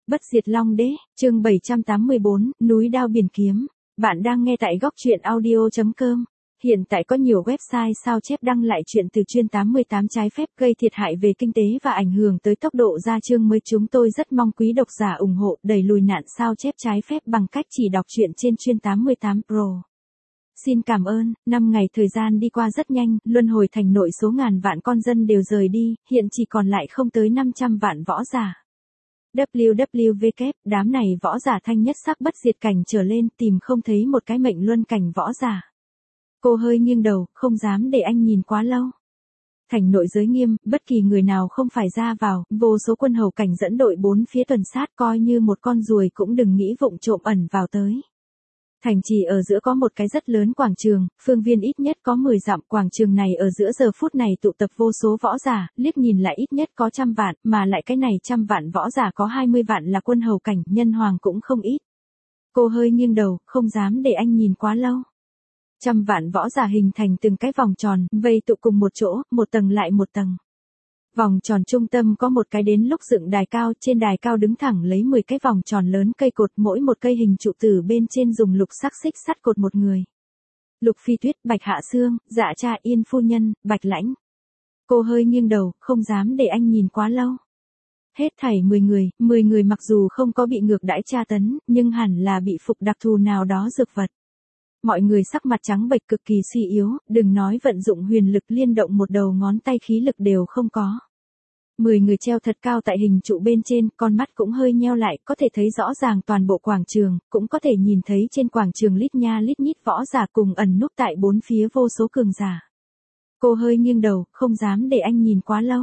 Bất diệt Long Đế, chương 784, núi đao biển kiếm. Bạn đang nghe tại góc truyện audio.com. Hiện tại có nhiều website sao chép đăng lại chuyện từ chuyên 88 trái phép gây thiệt hại về kinh tế và ảnh hưởng tới tốc độ ra chương mới. Chúng tôi rất mong quý độc giả ủng hộ đẩy lùi nạn sao chép trái phép bằng cách chỉ đọc truyện trên chuyên 88 Pro. Xin cảm ơn, 5 ngày thời gian đi qua rất nhanh, luân hồi thành nội số ngàn vạn con dân đều rời đi, hiện chỉ còn lại không tới 500 vạn võ giả. WWW, đám này võ giả thanh nhất sắc bất diệt cảnh trở lên, tìm không thấy một cái mệnh luân cảnh võ giả. Cô hơi nghiêng đầu, không dám để anh nhìn quá lâu. Thành nội giới nghiêm, bất kỳ người nào không phải ra vào, vô số quân hầu cảnh dẫn đội bốn phía tuần sát, coi như một con ruồi cũng đừng nghĩ vụng trộm ẩn vào tới. Thành trì ở giữa có một cái rất lớn quảng trường, phương viên ít nhất có 10 dặm. Quảng trường này ở giữa giờ phút này tụ tập vô số võ giả, liếc nhìn lại ít nhất có 100 vạn, mà lại cái này 100 vạn võ giả có 20 vạn là quân hầu cảnh, nhân hoàng cũng không ít. Cô hơi nghiêng đầu, không dám để anh nhìn quá lâu. 100 vạn võ giả hình thành từng cái vòng tròn, vây tụ cùng một chỗ, một tầng lại một tầng. Vòng tròn trung tâm có một cái đến lúc dựng đài cao, trên đài cao đứng thẳng lấy 10 cái vòng tròn lớn cây cột, mỗi một cây hình trụ tử bên trên dùng lục sắc xích sắt cột một người. Lục Phi Tuyết, Bạch Hạ Sương, Dạ Cha Yên phu nhân, Bạch Lãnh. Cô hơi nghiêng đầu, không dám để anh nhìn quá lâu. Hết thảy 10 người mặc dù không có bị ngược đãi tra tấn, nhưng hẳn là bị phục đặc thù nào đó dược vật. Mọi người sắc mặt trắng bệch cực kỳ suy yếu, đừng nói vận dụng huyền lực liên động một đầu ngón tay khí lực đều không có. 10 người treo thật cao tại hình trụ bên trên, con mắt cũng hơi nheo lại, có thể thấy rõ ràng toàn bộ quảng trường, cũng có thể nhìn thấy trên quảng trường lít nha lít nhít võ giả cùng ẩn núp tại bốn phía vô số cường giả. Cô hơi nghiêng đầu, không dám để anh nhìn quá lâu.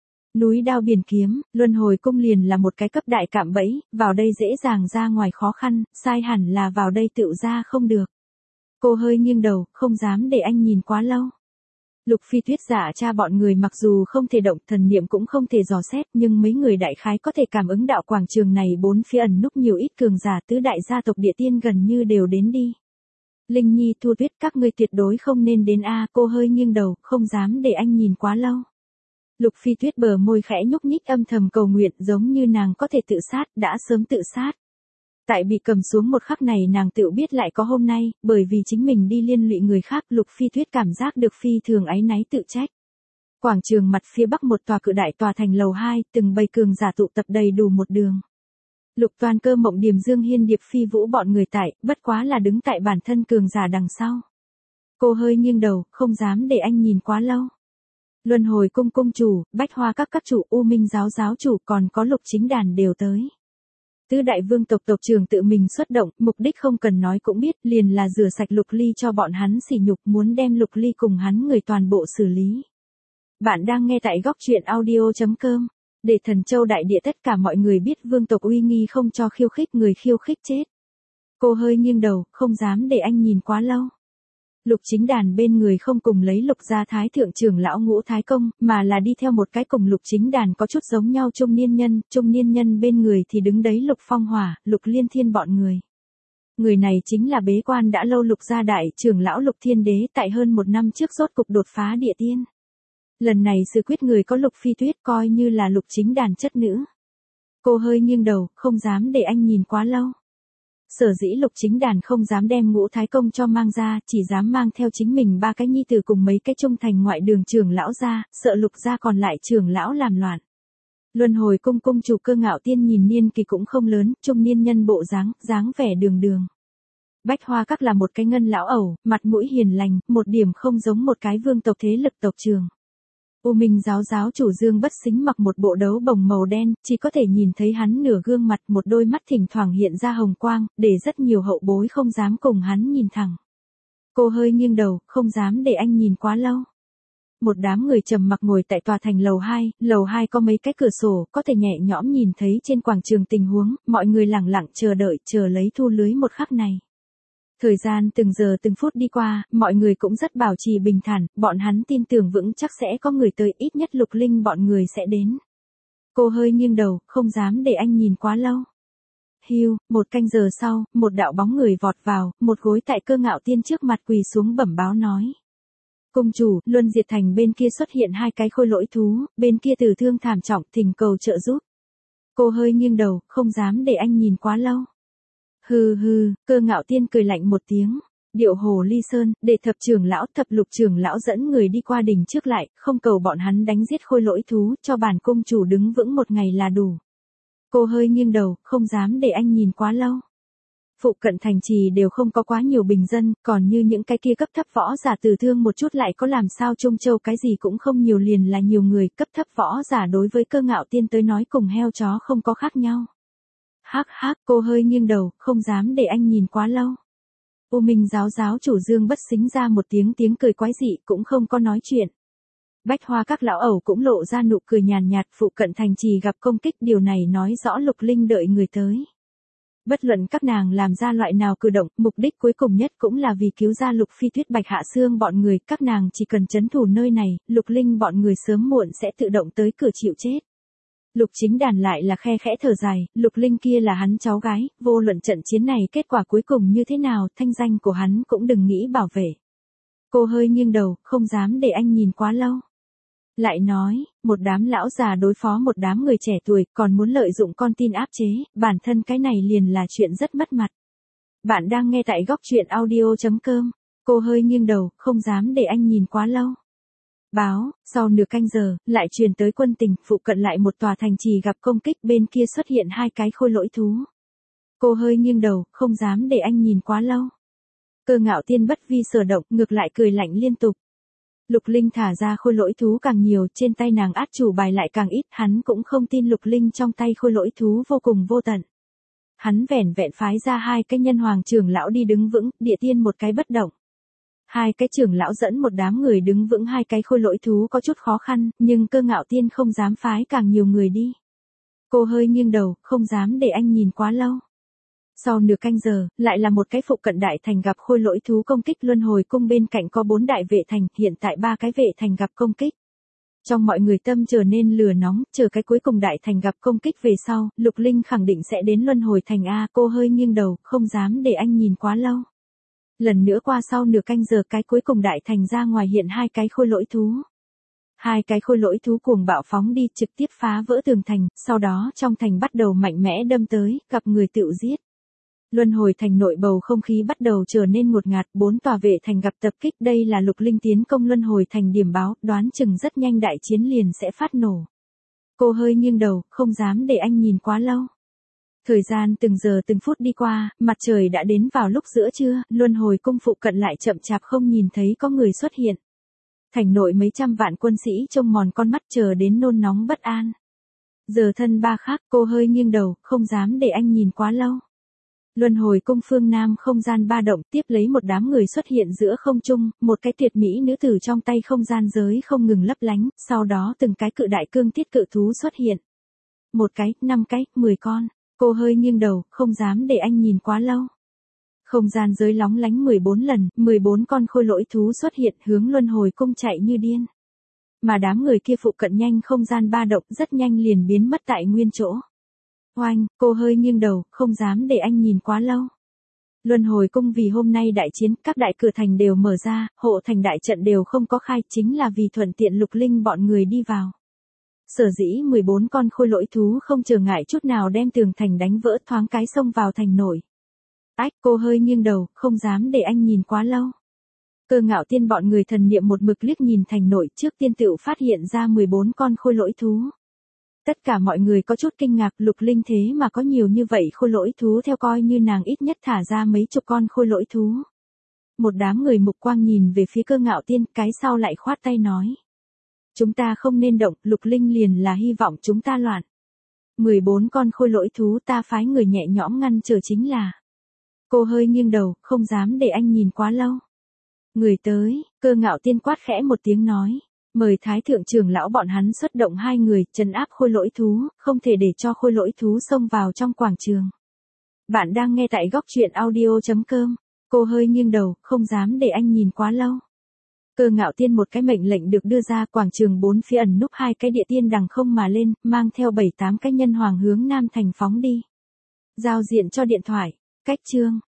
Núi đao biển kiếm, luân hồi cung liền là một cái cấp đại cạm bẫy, vào đây dễ dàng ra ngoài khó khăn, sai hẳn là vào đây tựu ra không được. Cô hơi nghiêng đầu, không dám để anh nhìn quá lâu. Lục Phi Tuyết, Dạ Cha bọn người mặc dù không thể động, thần niệm cũng không thể dò xét, nhưng mấy người đại khái có thể cảm ứng đạo quảng trường này bốn phía ẩn núp nhiều ít cường giả tứ đại gia tộc địa tiên gần như đều đến đi. Linh Nhi, Thu Tuyết, các ngươi tuyệt đối không nên đến a. Cô hơi nghiêng đầu, không dám để anh nhìn quá lâu. Lục Phi Tuyết bờ môi khẽ nhúc nhích âm thầm cầu nguyện, giống như nàng có thể tự sát, đã sớm tự sát. Tại bị cầm xuống một khắc này nàng tự biết lại có hôm nay, bởi vì chính mình đi liên lụy người khác. Lục Phi Tuyết cảm giác được phi thường áy náy tự trách. Quảng trường mặt phía bắc một tòa cự đại tòa thành lầu 2, từng bầy cường giả tụ tập đầy đủ một đường. Lục Toàn Cơ, Mộng Điềm, Dương Hiên, Điệp Phi Vũ bọn người tại, bất quá là đứng tại bản thân cường giả đằng sau. Cô hơi nghiêng đầu, không dám để anh nhìn quá lâu. Luân hồi cung cung chủ, Bách Hoa các chủ, U Minh giáo giáo chủ, còn có Lục Chính Đàn đều tới. Tứ đại vương tộc tộc trưởng tự mình xuất động, mục đích không cần nói cũng biết, liền là rửa sạch Lục Ly cho bọn hắn sỉ nhục, muốn đem Lục Ly cùng hắn người toàn bộ xử lý. Bạn đang nghe tại góc truyện audio.com. Để Thần Châu đại địa tất cả mọi người biết vương tộc uy nghi, không cho khiêu khích, người khiêu khích chết. Cô hơi nghiêng đầu, không dám để anh nhìn quá lâu. Lục Chính Đàn bên người không cùng lấy Lục gia thái thượng trưởng lão Ngũ Thái Công, mà là đi theo một cái cùng Lục Chính Đàn có chút giống nhau trung niên nhân bên người thì đứng đấy Lục Phong Hỏa, Lục Liên Thiên bọn người. Người này chính là bế quan đã lâu Lục gia đại trưởng lão Lục Thiên Đế, tại hơn 1 năm trước rốt cục đột phá địa tiên. Lần này sự quyết người có Lục Phi Tuyết, coi như là Lục Chính Đàn chất nữ. Cô hơi nghiêng đầu, không dám để anh nhìn quá lâu. Sở dĩ Lục Chính Đàn không dám đem Ngũ Thái Công cho mang ra, chỉ dám mang theo chính mình 3 cái nhi tử cùng mấy cái trung thành ngoại đường trưởng lão ra, sợ Lục gia còn lại trưởng lão làm loạn. Luân hồi cung cung chủ Cơ Ngạo Tiên nhìn niên kỳ cũng không lớn, trung niên nhân bộ dáng vẻ đường. Bách Hoa các là một cái ngân lão ẩu, mặt mũi hiền lành, một điểm không giống một cái vương tộc thế lực tộc trưởng. U Minh giáo giáo chủ Dương Bất Xính mặc một bộ đấu bồng màu đen, chỉ có thể nhìn thấy hắn nửa gương mặt, một đôi mắt thỉnh thoảng hiện ra hồng quang, để rất nhiều hậu bối không dám cùng hắn nhìn thẳng. Cô hơi nghiêng đầu, không dám để anh nhìn quá lâu. Một đám người trầm mặc ngồi tại tòa thành lầu 2 có mấy cái cửa sổ, có thể nhẹ nhõm nhìn thấy trên quảng trường tình huống, mọi người lặng lặng chờ đợi, chờ lấy thu lưới một khắc này. Thời gian từng giờ từng phút đi qua, mọi người cũng rất bảo trì bình thản, bọn hắn tin tưởng vững chắc sẽ có người tới, ít nhất Lục Linh bọn người sẽ đến. Cô hơi nghiêng đầu, không dám để anh nhìn quá lâu. Hưu, 1 canh giờ sau, một đạo bóng người vọt vào, một gối tại Cơ Ngạo Tiên trước mặt quỳ xuống bẩm báo nói. Cung chủ, Luân Diệt Thành bên kia xuất hiện 2 cái khôi lỗi thú, bên kia tử thương thảm trọng, thỉnh cầu trợ giúp. Cô hơi nghiêng đầu, không dám để anh nhìn quá lâu. Hừ hừ, Cơ Ngạo Tiên cười lạnh một tiếng. Điệu hồ ly sơn, để thập trưởng lão thập lục trưởng lão dẫn người đi qua đỉnh trước lại, không cầu bọn hắn đánh giết khôi lỗi thú, cho bản cung chủ đứng vững một ngày là đủ. Cô hơi nghiêng đầu, không dám để anh nhìn quá lâu. Phụ cận thành trì đều không có quá nhiều bình dân, còn như những cái kia cấp thấp võ giả tử thương một chút lại có làm sao Trung Châu cái gì cũng không nhiều liền là nhiều người, cấp thấp võ giả đối với Cơ Ngạo Tiên tới nói cùng heo chó không có khác nhau. Hắc hắc, cô hơi nghiêng đầu, không dám để anh nhìn quá lâu. U Minh giáo giáo chủ Dương Bất Xính ra một tiếng cười quái dị, cũng không có nói chuyện. Bách Hoa các lão ẩu cũng lộ ra nụ cười nhàn nhạt, phụ cận thành trì gặp công kích, điều này nói rõ Lục Linh đợi người tới. Bất luận các nàng làm ra loại nào cử động, mục đích cuối cùng nhất cũng là vì cứu ra Lục Phi Tuyết Bạch Hạ Xương bọn người, các nàng chỉ cần trấn thủ nơi này, Lục Linh bọn người sớm muộn sẽ tự động tới cửa chịu chết. Lục Chính Đàn lại là khe khẽ thở dài, Lục Linh kia là hắn cháu gái, vô luận trận chiến này kết quả cuối cùng như thế nào, thanh danh của hắn cũng đừng nghĩ bảo vệ. Cô hơi nghiêng đầu, không dám để anh nhìn quá lâu. Lại nói, một đám lão già đối phó một đám người trẻ tuổi, còn muốn lợi dụng con tin áp chế, bản thân cái này liền là chuyện rất mất mặt. Bạn đang nghe tại góc truyện audio.com, cô hơi nghiêng đầu, không dám để anh nhìn quá lâu. Báo, sau nửa canh giờ, lại truyền tới quân tình, phụ cận lại một tòa thành trì gặp công kích, bên kia xuất hiện hai cái khôi lỗi thú. Cô hơi nghiêng đầu, không dám để anh nhìn quá lâu. Cơ Ngạo Tiên bất vi sở động, ngược lại cười lạnh liên tục. Lục Linh thả ra khôi lỗi thú càng nhiều, trên tay nàng át chủ bài lại càng ít, hắn cũng không tin Lục Linh trong tay khôi lỗi thú vô cùng vô tận. Hắn vẻn vẹn phái ra hai cái nhân hoàng trưởng lão đi đứng vững, địa tiên một cái bất động. Hai cái trưởng lão dẫn một đám người đứng vững hai cái khôi lỗi thú có chút khó khăn, nhưng Cơ Ngạo Tiên không dám phái càng nhiều người đi. Cô hơi nghiêng đầu, không dám để anh nhìn quá lâu. Sau nửa canh giờ, lại là một cái phụ cận đại thành gặp khôi lỗi thú công kích, Luân Hồi cung bên cạnh có 4 đại vệ thành, hiện tại 3 cái vệ thành gặp công kích. Trong mọi người tâm trở nên lửa nóng, chờ cái cuối cùng đại thành gặp công kích về sau, Lục Linh khẳng định sẽ đến Luân Hồi thành A. Cô hơi nghiêng đầu, không dám để anh nhìn quá lâu. Lần nữa qua sau nửa canh giờ, cái cuối cùng đại thành ra ngoài hiện hai cái khôi lỗi thú. Hai cái khôi lỗi thú cuồng bạo phóng đi, trực tiếp phá vỡ tường thành, sau đó trong thành bắt đầu mạnh mẽ đâm tới, gặp người tự giết. Luân Hồi thành nội bầu không khí bắt đầu trở nên ngột ngạt, 4 tòa vệ thành gặp tập kích, đây là Lục Linh tiến công Luân Hồi thành điểm báo, đoán chừng rất nhanh đại chiến liền sẽ phát nổ. Cô hơi nghiêng đầu, không dám để anh nhìn quá lâu. Thời gian từng giờ từng phút đi qua, mặt trời đã đến vào lúc giữa trưa, Luân Hồi cung phụ cận lại chậm chạp không nhìn thấy có người xuất hiện. Thành nội mấy trăm vạn quân sĩ trông mòn con mắt chờ đến nôn nóng bất an. Giờ thân ba khác, cô hơi nghiêng đầu, không dám để anh nhìn quá lâu. Luân Hồi cung phương Nam không gian ba động, tiếp lấy một đám người xuất hiện giữa không trung, một cái tuyệt mỹ nữ tử trong tay không gian giới không ngừng lấp lánh, sau đó từng cái cự đại cương thiết cự thú xuất hiện. Một cái, 5 cái, 10 con, cô hơi nghiêng đầu, không dám để anh nhìn quá lâu. Không gian giới lóng lánh 14 lần, 14 con khôi lỗi thú xuất hiện hướng Luân Hồi cung chạy như điên. Mà đám người kia phụ cận nhanh không gian ba động rất nhanh liền biến mất tại nguyên chỗ. Oanh, cô hơi nghiêng đầu, không dám để anh nhìn quá lâu. Luân Hồi cung vì hôm nay đại chiến, các đại cửa thành đều mở ra, hộ thành đại trận đều không có khai, chính là vì thuận tiện Lục Linh bọn người đi vào. Sở dĩ 14 con khôi lỗi thú không trở ngại chút nào đem tường thành đánh vỡ, thoáng cái xông vào thành nội. Ách, cô hơi nghiêng đầu, không dám để anh nhìn quá lâu. Cơ Ngạo Tiên bọn người thần niệm một mực liếc nhìn thành nội, trước tiên tựu phát hiện ra 14 con khôi lỗi thú. Tất cả mọi người có chút kinh ngạc, Lục Linh thế mà có nhiều như vậy khôi lỗi thú, theo coi như nàng ít nhất thả ra mấy chục con khôi lỗi thú. Một đám người mục quang nhìn về phía Cơ Ngạo Tiên, cái sau lại khoát tay nói. Chúng ta không nên động, Lục Linh liền là hy vọng chúng ta loạn. 14 con khôi lỗi thú ta phái người nhẹ nhõm ngăn trở chính là. Cô hơi nghiêng đầu, không dám để anh nhìn quá lâu. Người tới, Cơ Ngạo Tiên quát khẽ một tiếng nói. Mời Thái thượng trưởng lão bọn hắn xuất động 2 người, trấn áp khôi lỗi thú, không thể để cho khôi lỗi thú xông vào trong quảng trường. Bạn đang nghe tại góc truyện audio.com. Cô hơi nghiêng đầu, không dám để anh nhìn quá lâu. Cơ Ngạo Tiên một cái mệnh lệnh được đưa ra, quảng trường 4 phía ẩn núp 2 cái địa tiên đằng không mà lên, mang theo 7-8 cái nhân hoàng hướng Nam thành phóng đi. Giao diện cho điện thoại, cách chương.